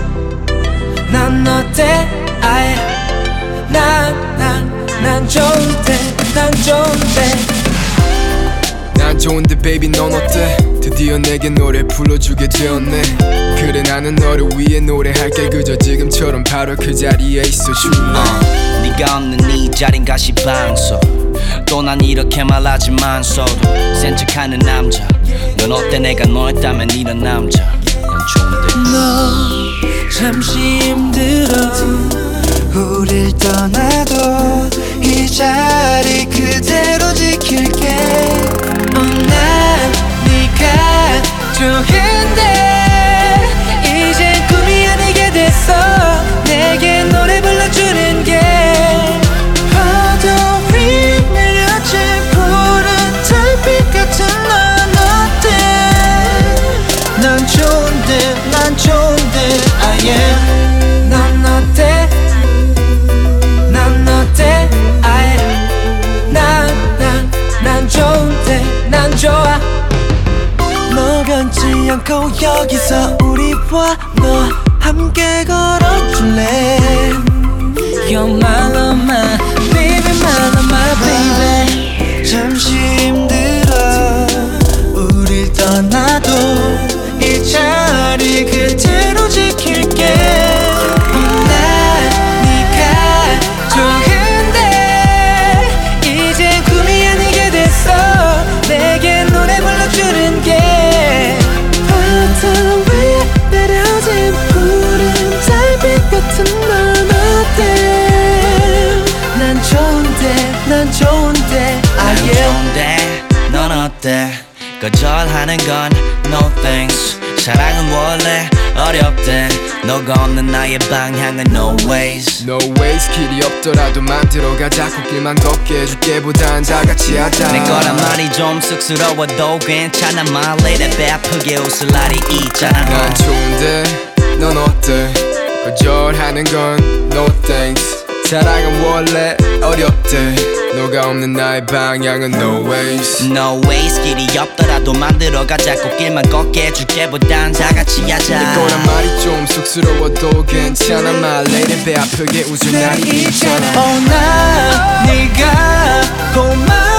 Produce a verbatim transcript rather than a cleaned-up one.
난 어때 아예 난난난 좋은데 난 좋은데 난 좋은데 baby 넌 어때 드디어 내게 노래 불러주게 되었네 그래 나는 너를 위해 노래할게 그저 지금처럼 바로 그 자리에 있어 줄래 uh, 네가 없는 이 자린 가시방석 또 난 이렇게 말하지만서도 센 척하는 남자 넌 어때 내가 너였다면 이런 남자 난 좋은데 너 잠시 힘들어 우릴 떠나도 이 자리 그대로 지킬게 어, 난 네가 좋은데 이젠 꿈이 아니게 됐어 내게 노래 불러주는 게 파도 위 내려진 푸른 달빛 같은 넌 어때 난 좋은데 난 좋은데 I am 넌 어때 난 어때 I am 난난난 좋은데 난 좋아 너 변치 않고 여기서 우리와 너 함께 걸어줄래 You're my love my baby my love my baby 잠시 힘들어 우릴 떠나도 이 자리 그대로 지킬게 난 네가 좋은데 이젠 꿈이 아니게 됐어 내게 노래 불러주는 게 바다 위에 내려진 푸른 달빛 같은 넌 어때 난 좋은데 난 좋은데 난 I am 좋은데 넌 어때 거절하는 건 no thanks 사랑은 원래 어렵대 너가 없는 나의 방향은 no ways No ways 길이 없더라도 만들어가자 꽃길만 걷게 해줄게 보단 다같이 하자 내 거란 말이 좀 쑥스러워도 괜찮아 My lady 배 아프게 웃을 날이 있잖아 난 좋은데 넌 어때 거절하는 건 no thanks 사랑은 원래 어렵대 너가 없는 나의 방향은 no ways No ways 길이 없더라도 만들어가자 꽃길만 걷게 해줄게 보단 다같이 하자 내 거란 말이 좀 쑥스러워도 괜찮아 My lady 배 아프게 웃을 날이 있잖아 어, 난 네가 고마워